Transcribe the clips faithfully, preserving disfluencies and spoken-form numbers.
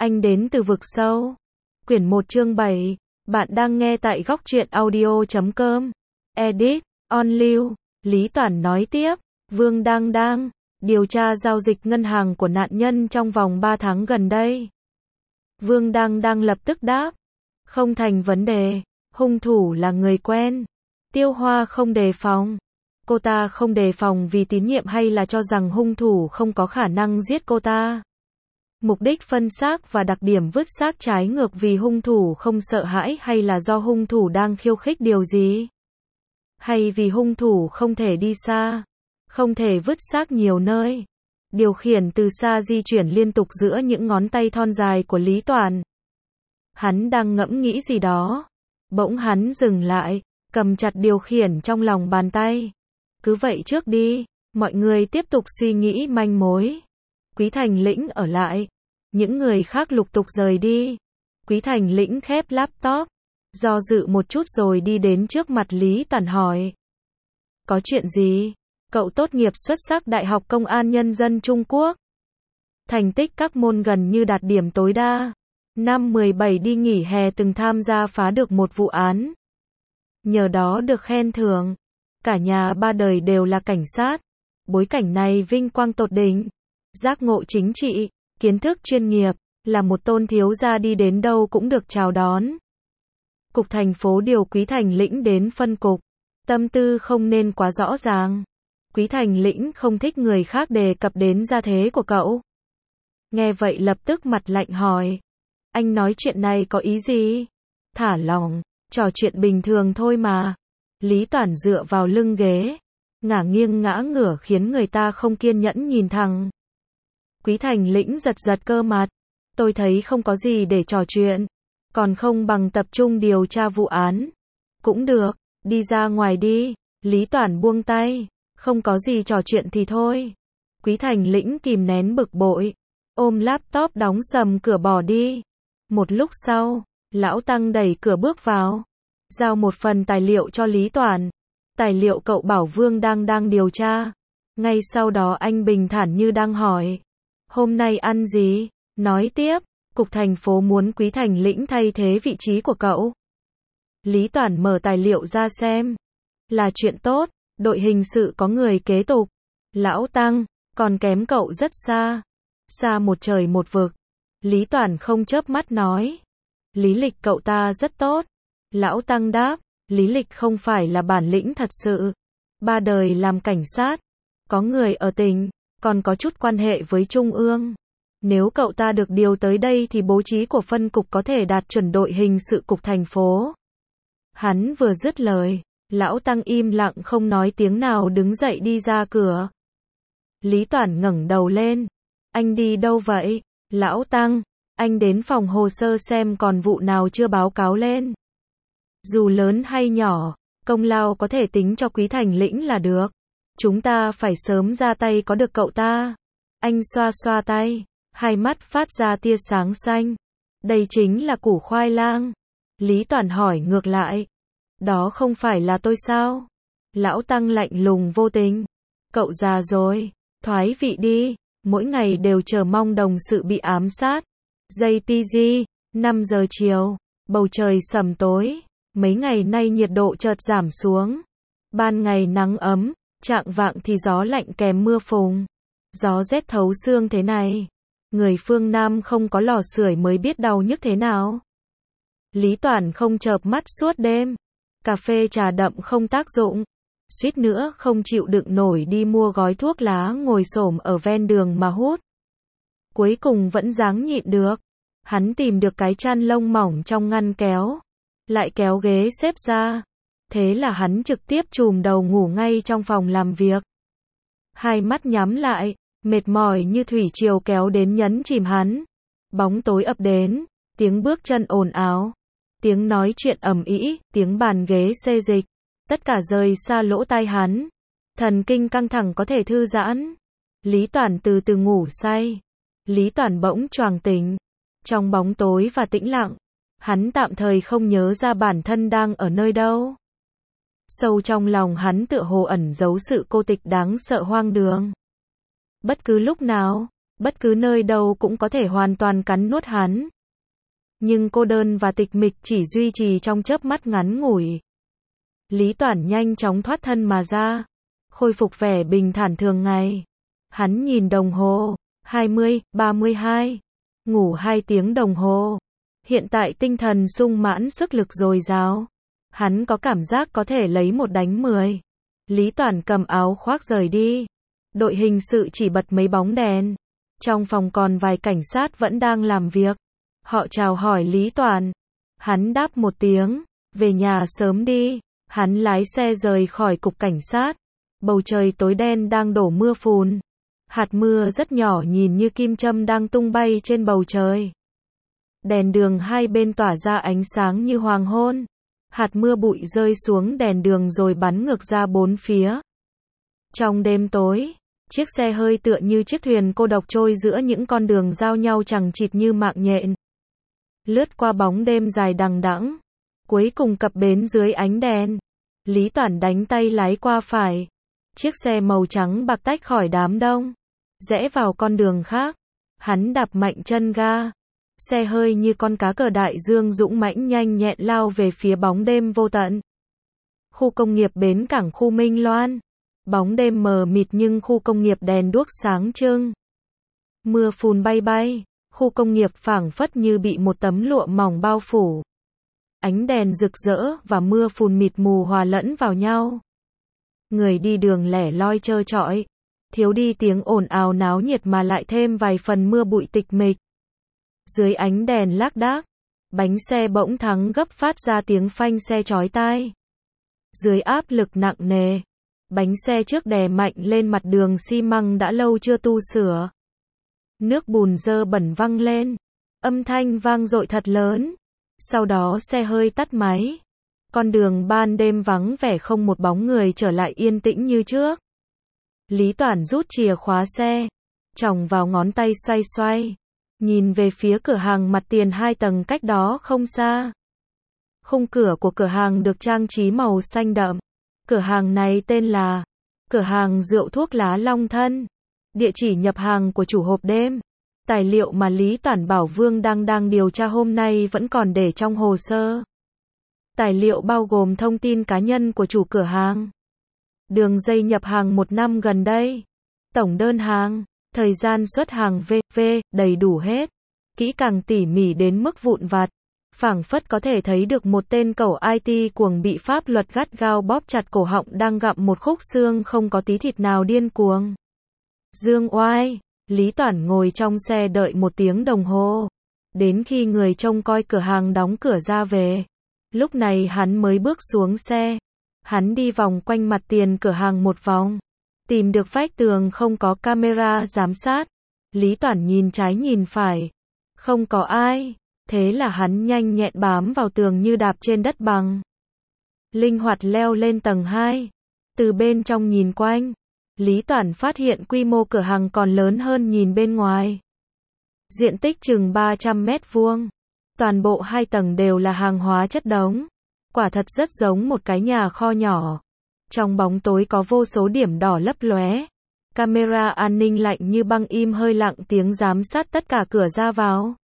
Anh đến từ vực sâu. Quyển một chương bảy. Bạn đang nghe tại góc truyện audio chấm com. Edit, on lưu. Lý Toản nói tiếp. Vương Đang Đang điều tra giao dịch ngân hàng của nạn nhân trong vòng ba tháng gần đây. Vương Đang Đang lập tức đáp. Không thành vấn đề. Hung thủ là người quen. Tiêu Hoa không đề phòng. Cô ta không đề phòng vì tín nhiệm hay là cho rằng hung thủ không có khả năng giết cô ta? Mục đích phân xác và đặc điểm vứt xác trái ngược vì hung thủ không sợ hãi hay là do hung thủ đang khiêu khích điều gì? Hay vì hung thủ không thể đi xa, không thể vứt xác nhiều nơi, điều khiển từ xa di chuyển liên tục giữa những ngón tay thon dài của Lý Toản. Hắn đang ngẫm nghĩ gì đó. Bỗng hắn dừng lại, cầm chặt điều khiển trong lòng bàn tay. Cứ vậy trước đi, mọi người tiếp tục suy nghĩ manh mối. Quý Thành Lĩnh ở lại, những người khác lục tục rời đi. Quý Thành Lĩnh khép laptop, do dự một chút rồi đi đến trước mặt Lý Toản hỏi. Có chuyện gì? Cậu tốt nghiệp xuất sắc Đại học Công an Nhân dân Trung Quốc. Thành tích các môn gần như đạt điểm tối đa. Năm mười bảy đi nghỉ hè từng tham gia phá được một vụ án. Nhờ đó được khen thưởng. Cả nhà ba đời đều là cảnh sát. Bối cảnh này vinh quang tột đỉnh. Giác ngộ chính trị, kiến thức chuyên nghiệp, là một tôn thiếu gia đi đến đâu cũng được chào đón. Cục thành phố điều Quý Thành Lĩnh đến phân cục. Tâm tư không nên quá rõ ràng. Quý Thành Lĩnh không thích người khác đề cập đến gia thế của cậu. Nghe vậy lập tức mặt lạnh hỏi. Anh nói chuyện này có ý gì? Thả lỏng, trò chuyện bình thường thôi mà. Lý Toản dựa vào lưng ghế, ngả nghiêng ngã ngửa khiến người ta không kiên nhẫn nhìn thẳng. Quý Thành Lĩnh giật giật cơ mặt. Tôi thấy không có gì để trò chuyện. Còn không bằng tập trung điều tra vụ án. Cũng được, đi ra ngoài đi. Lý Toản buông tay. Không có gì trò chuyện thì thôi. Quý Thành Lĩnh kìm nén bực bội, ôm laptop đóng sầm cửa bỏ đi. Một lúc sau, Lão Tăng đẩy cửa bước vào, giao một phần tài liệu cho Lý Toản. Tài liệu cậu bảo Vương đang đang điều tra. Ngay sau đó anh bình thản như đang hỏi. Hôm nay ăn gì? Nói tiếp, Cục thành phố muốn Quý Thành Lĩnh thay thế vị trí của cậu. Lý Toản mở tài liệu ra xem. Là chuyện tốt, đội hình sự có người kế tục. Lão Tăng, còn kém cậu rất xa. Xa một trời một vực. Lý Toản không chớp mắt nói. Lý lịch cậu ta rất tốt. Lão Tăng đáp, lý lịch không phải là bản lĩnh thật sự. Ba đời làm cảnh sát. Có người ở tỉnh, còn có chút quan hệ với Trung ương. Nếu cậu ta được điều tới đây thì bố trí của phân cục có thể đạt chuẩn đội hình sự cục thành phố. Hắn vừa dứt lời, Lão Tăng im lặng không nói tiếng nào đứng dậy đi ra cửa. Lý Toản ngẩng đầu lên. Anh đi đâu vậy? Lão Tăng, anh đến phòng hồ sơ xem còn vụ nào chưa báo cáo lên. Dù lớn hay nhỏ, công lao có thể tính cho Quý Thành Lĩnh là được. Chúng ta phải sớm ra tay có được cậu ta. Anh xoa xoa tay, hai mắt phát ra tia sáng xanh. Đây chính là củ khoai lang. Lý Toản hỏi ngược lại. Đó không phải là tôi sao? Lão Tăng lạnh lùng vô tình. Cậu già rồi, thoái vị đi, mỗi ngày đều chờ mong đồng sự bị ám sát. gi pê giê, năm giờ chiều, bầu trời sầm tối, mấy ngày nay nhiệt độ chợt giảm xuống. Ban ngày nắng ấm, chạng vạng thì gió lạnh kèm mưa phùn. Gió rét thấu xương thế này, người phương Nam không có lò sưởi mới biết đau nhức thế nào. Lý Toản không chợp mắt suốt đêm. Cà phê trà đậm không tác dụng. Suýt nữa không chịu đựng nổi đi mua gói thuốc lá ngồi xổm ở ven đường mà hút. Cuối cùng vẫn ráng nhịn được. Hắn tìm được cái chăn lông mỏng trong ngăn kéo. Lại kéo ghế xếp ra. Thế là hắn trực tiếp chùm đầu ngủ ngay trong phòng làm việc. Hai mắt nhắm lại, mệt mỏi như thủy triều kéo đến nhấn chìm hắn. Bóng tối ập đến, tiếng bước chân ồn ào. Tiếng nói chuyện ầm ĩ, tiếng bàn ghế xê dịch, tất cả rời xa lỗ tai hắn. Thần kinh căng thẳng có thể thư giãn. Lý Toản từ từ ngủ say. Lý Toản bỗng choàng tỉnh. Trong bóng tối và tĩnh lặng, hắn tạm thời không nhớ ra bản thân đang ở nơi đâu. Sâu trong lòng hắn tựa hồ ẩn giấu sự cô tịch đáng sợ hoang đường. Bất cứ lúc nào, bất cứ nơi đâu cũng có thể hoàn toàn cắn nuốt hắn. Nhưng cô đơn và tịch mịch chỉ duy trì trong chớp mắt ngắn ngủi. Lý Toản nhanh chóng thoát thân mà ra, khôi phục vẻ bình thản thường ngày. Hắn nhìn đồng hồ, hai mươi, ba mươi hai, ngủ hai tiếng đồng hồ. Hiện tại tinh thần sung mãn, sức lực dồi dào. Hắn có cảm giác có thể lấy một đánh mười. Lý Toản cầm áo khoác rời đi. Đội hình sự chỉ bật mấy bóng đèn. Trong phòng còn vài cảnh sát vẫn đang làm việc. Họ chào hỏi Lý Toản. Hắn đáp một tiếng, về nhà sớm đi. Hắn lái xe rời khỏi cục cảnh sát. Bầu trời tối đen đang đổ mưa phùn. Hạt mưa rất nhỏ nhìn như kim châm đang tung bay trên bầu trời. Đèn đường hai bên tỏa ra ánh sáng như hoàng hôn. Hạt mưa bụi rơi xuống đèn đường rồi bắn ngược ra bốn phía. Trong đêm tối, chiếc xe hơi tựa như chiếc thuyền cô độc trôi giữa những con đường giao nhau chằng chịt như mạng nhện. Lướt qua bóng đêm dài đằng đẵng, cuối cùng cập bến dưới ánh đèn. Lý Toản đánh tay lái qua phải. Chiếc xe màu trắng bạc tách khỏi đám đông, rẽ vào con đường khác. Hắn đạp mạnh chân ga. Xe hơi như con cá cờ đại dương dũng mãnh nhanh nhẹn lao về phía bóng đêm vô tận. Khu công nghiệp bến cảng khu Minh Loan. Bóng đêm mờ mịt nhưng khu công nghiệp đèn đuốc sáng trưng. Mưa phùn bay bay, khu công nghiệp phảng phất như bị một tấm lụa mỏng bao phủ. Ánh đèn rực rỡ và mưa phùn mịt mù hòa lẫn vào nhau. Người đi đường lẻ loi trơ trọi, thiếu đi tiếng ồn ào náo nhiệt mà lại thêm vài phần mưa bụi tịch mịch. Dưới ánh đèn lác đác, bánh xe bỗng thắng gấp phát ra tiếng phanh xe chói tai. Dưới áp lực nặng nề, bánh xe trước đè mạnh lên mặt đường xi măng đã lâu chưa tu sửa. Nước bùn dơ bẩn văng lên, âm thanh vang dội thật lớn. Sau đó xe hơi tắt máy. Con đường ban đêm vắng vẻ, không một bóng người, trở lại yên tĩnh như trước. Lý Toản rút chìa khóa xe, chòng vào ngón tay xoay xoay, nhìn về phía cửa hàng mặt tiền hai tầng cách đó không xa. Khung cửa của cửa hàng được trang trí màu xanh đậm. Cửa hàng này tên là Cửa hàng rượu thuốc lá Long Thân. Địa chỉ nhập hàng của chủ hộp đêm. Tài liệu mà Lý Toản bảo Vương đang đang điều tra hôm nay vẫn còn để trong hồ sơ. Tài liệu bao gồm thông tin cá nhân của chủ cửa hàng, đường dây nhập hàng một năm gần đây, tổng đơn hàng, thời gian xuất hàng vân vân, đầy đủ hết. Kỹ càng tỉ mỉ đến mức vụn vặt. Phảng phất có thể thấy được một tên cẩu i tê cuồng bị pháp luật gắt gao bóp chặt cổ họng đang gặm một khúc xương không có tí thịt nào điên cuồng. Dương oai. Lý Toản ngồi trong xe đợi một tiếng đồng hồ. Đến khi người trông coi cửa hàng đóng cửa ra về. Lúc này hắn mới bước xuống xe. Hắn đi vòng quanh mặt tiền cửa hàng một vòng. Tìm được vách tường không có camera giám sát. Lý Toản nhìn trái nhìn phải. Không có ai. Thế là hắn nhanh nhẹn bám vào tường như đạp trên đất bằng. Linh hoạt leo lên tầng hai. Từ bên trong nhìn quanh, Lý Toản phát hiện quy mô cửa hàng còn lớn hơn nhìn bên ngoài. Diện tích chừng ba trăm mét vuông. Toàn bộ hai tầng đều là hàng hóa chất đống. Quả thật rất giống một cái nhà kho nhỏ. Trong bóng tối có vô số điểm đỏ lấp lóe. Camera an ninh lạnh như băng im hơi lặng tiếng giám sát tất cả cửa ra vào.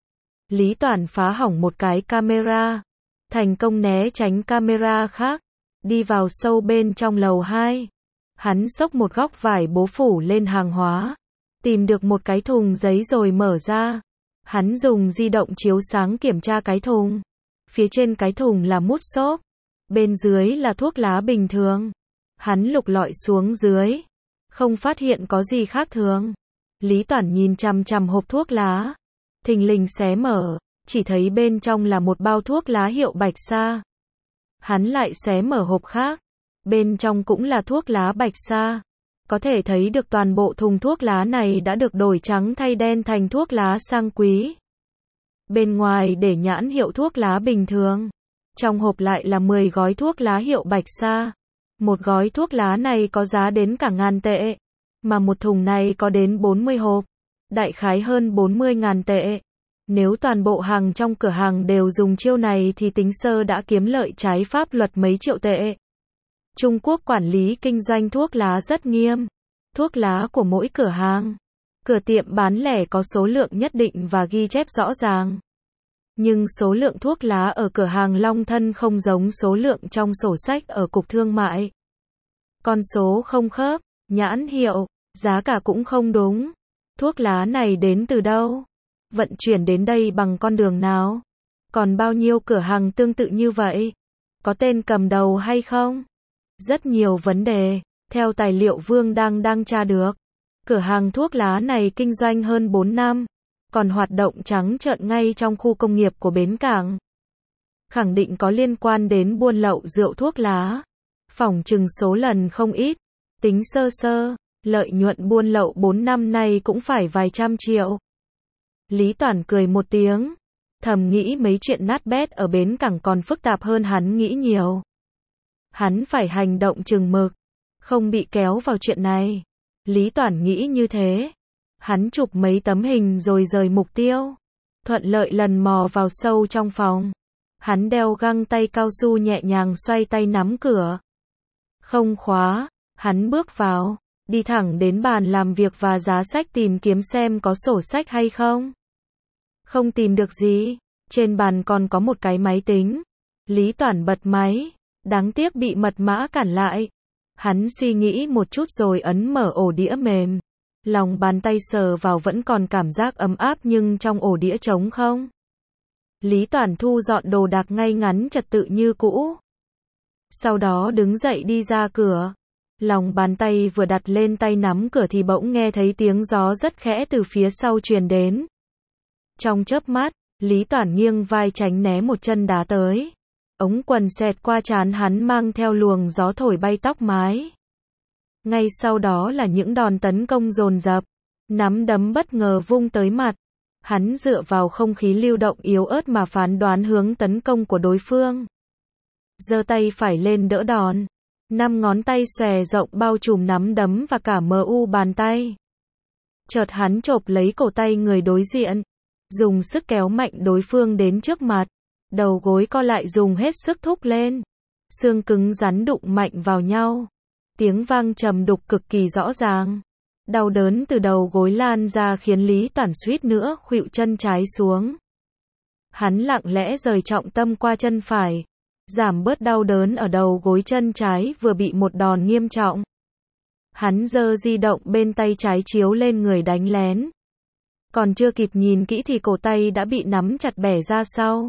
Lý Toản phá hỏng một cái camera. Thành công né tránh camera khác. Đi vào sâu bên trong lầu hai. Hắn xốc một góc vải bố phủ lên hàng hóa. Tìm được một cái thùng giấy rồi mở ra. Hắn dùng di động chiếu sáng kiểm tra cái thùng. Phía trên cái thùng là mút xốp. Bên dưới là thuốc lá bình thường. Hắn lục lọi xuống dưới. Không phát hiện có gì khác thường. Lý Toản nhìn chằm chằm hộp thuốc lá. Thình lình xé mở. Chỉ thấy bên trong là một bao thuốc lá hiệu Bạch Sa. Hắn lại xé mở hộp khác. Bên trong cũng là thuốc lá Bạch Sa. Có thể thấy được toàn bộ thùng thuốc lá này đã được đổi trắng thay đen thành thuốc lá sang quý. Bên ngoài để nhãn hiệu thuốc lá bình thường. Trong hộp lại là mười gói thuốc lá hiệu Bạch Sa. Một gói thuốc lá này có giá đến cả ngàn tệ. Mà một thùng này có đến bốn mươi hộp. Đại khái hơn bốn mươi ngàn tệ. Nếu toàn bộ hàng trong cửa hàng đều dùng chiêu này thì tính sơ đã kiếm lợi trái pháp luật mấy triệu tệ. Trung Quốc quản lý kinh doanh thuốc lá rất nghiêm. Thuốc lá của mỗi cửa hàng Cửa tiệm bán lẻ có số lượng nhất định và ghi chép rõ ràng. Nhưng số lượng thuốc lá ở cửa hàng Long Thân không giống số lượng trong sổ sách ở cục thương mại. Con số không khớp, nhãn hiệu, giá cả cũng không đúng. Thuốc lá này đến từ đâu? Vận chuyển đến đây bằng con đường nào? Còn bao nhiêu cửa hàng tương tự như vậy? Có tên cầm đầu hay không? Rất nhiều vấn đề. Theo tài liệu Vương đang đang tra được, cửa hàng thuốc lá này kinh doanh hơn bốn năm, còn hoạt động trắng trợn ngay trong khu công nghiệp của bến cảng. Khẳng định có liên quan đến buôn lậu rượu thuốc lá. Phỏng chừng số lần không ít. Tính sơ sơ, lợi nhuận buôn lậu bốn năm nay cũng phải vài trăm triệu. Lý Toản cười một tiếng, thầm nghĩ mấy chuyện nát bét ở bến cảng còn phức tạp hơn hắn nghĩ nhiều. Hắn phải hành động chừng mực, không bị kéo vào chuyện này. Lý Toản nghĩ như thế. Hắn chụp mấy tấm hình rồi rời mục tiêu. Thuận lợi lần mò vào sâu trong phòng. Hắn đeo găng tay cao su nhẹ nhàng xoay tay nắm cửa. Không khóa, hắn bước vào, đi thẳng đến bàn làm việc và giá sách tìm kiếm xem có sổ sách hay không. Không tìm được gì, trên bàn còn có một cái máy tính. Lý Toản bật máy, đáng tiếc bị mật mã cản lại. Hắn suy nghĩ một chút rồi ấn mở ổ đĩa mềm. Lòng bàn tay sờ vào vẫn còn cảm giác ấm áp nhưng trong ổ đĩa trống không. Lý Toản thu dọn đồ đạc ngay ngắn trật tự như cũ. Sau đó đứng dậy đi ra cửa. Lòng bàn tay vừa đặt lên tay nắm cửa thì bỗng nghe thấy tiếng gió rất khẽ từ phía sau truyền đến. Trong chớp mắt, Lý Toản nghiêng vai tránh né một chân đá tới. Ống quần xẹt qua trán hắn mang theo luồng gió thổi bay tóc mái. Ngay sau đó là những đòn tấn công dồn dập. Nắm đấm bất ngờ vung tới mặt. Hắn dựa vào không khí lưu động yếu ớt mà phán đoán hướng tấn công của đối phương. Giơ tay phải lên đỡ đòn. Năm ngón tay xòe rộng bao trùm nắm đấm và cả mờ u bàn tay. Chợt hắn chộp lấy cổ tay người đối diện. Dùng sức kéo mạnh đối phương đến trước mặt. Đầu gối co lại dùng hết sức thúc lên. Xương cứng rắn đụng mạnh vào nhau. Tiếng vang trầm đục cực kỳ rõ ràng. Đau đớn từ đầu gối lan ra khiến Lý Toản suýt nữa khuỵu chân trái xuống. Hắn lặng lẽ rời trọng tâm qua chân phải. Giảm bớt đau đớn ở đầu gối chân trái vừa bị một đòn nghiêm trọng. Hắn giơ di động bên tay trái chiếu lên người đánh lén. Còn chưa kịp nhìn kỹ thì cổ tay đã bị nắm chặt bẻ ra sau.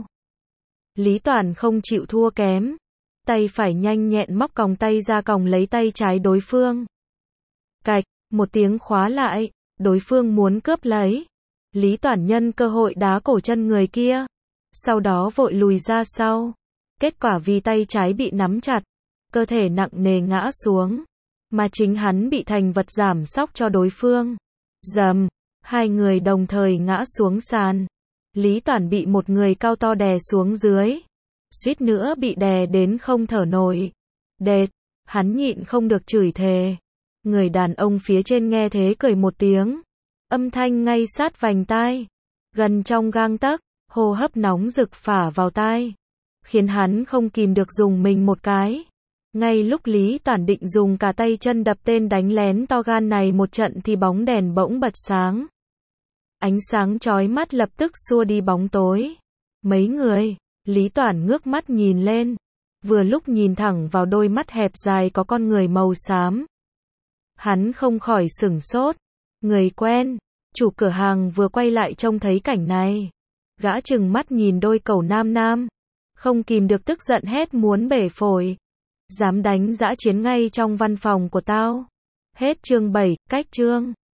Lý Toản không chịu thua kém. Tay phải nhanh nhẹn móc còng tay ra còng lấy tay trái đối phương. Cạch, một tiếng khóa lại, đối phương muốn cướp lấy. Lý Toản nhân cơ hội đá cổ chân người kia. Sau đó vội lùi ra sau. Kết quả vì tay trái bị nắm chặt, cơ thể nặng nề ngã xuống. Mà chính hắn bị thành vật giảm sóc cho đối phương. Dầm, hai người đồng thời ngã xuống sàn. Lý Toản bị một người cao to đè xuống dưới. Suýt nữa bị đè đến không thở nổi. Đệt, hắn nhịn không được chửi thề. Người đàn ông phía trên nghe thế cười một tiếng. Âm thanh ngay sát vành tai. Gần trong gang tấc, hô hấp nóng rực phả vào tai. Khiến hắn không kìm được dùng mình một cái. Ngay lúc Lý Toản định dùng cả tay chân đập tên đánh lén to gan này một trận thì bóng đèn bỗng bật sáng. Ánh sáng chói mắt lập tức xua đi bóng tối. Mấy người, Lý Toản ngước mắt nhìn lên. Vừa lúc nhìn thẳng vào đôi mắt hẹp dài có con người màu xám. Hắn không khỏi sửng sốt. Người quen, chủ cửa hàng vừa quay lại trông thấy cảnh này. Gã trừng mắt nhìn đôi cẩu nam nam. Không kìm được tức giận hét muốn bể phổi. Dám đánh dã chiến ngay trong văn phòng của tao. Hết chương bảy, cách chương.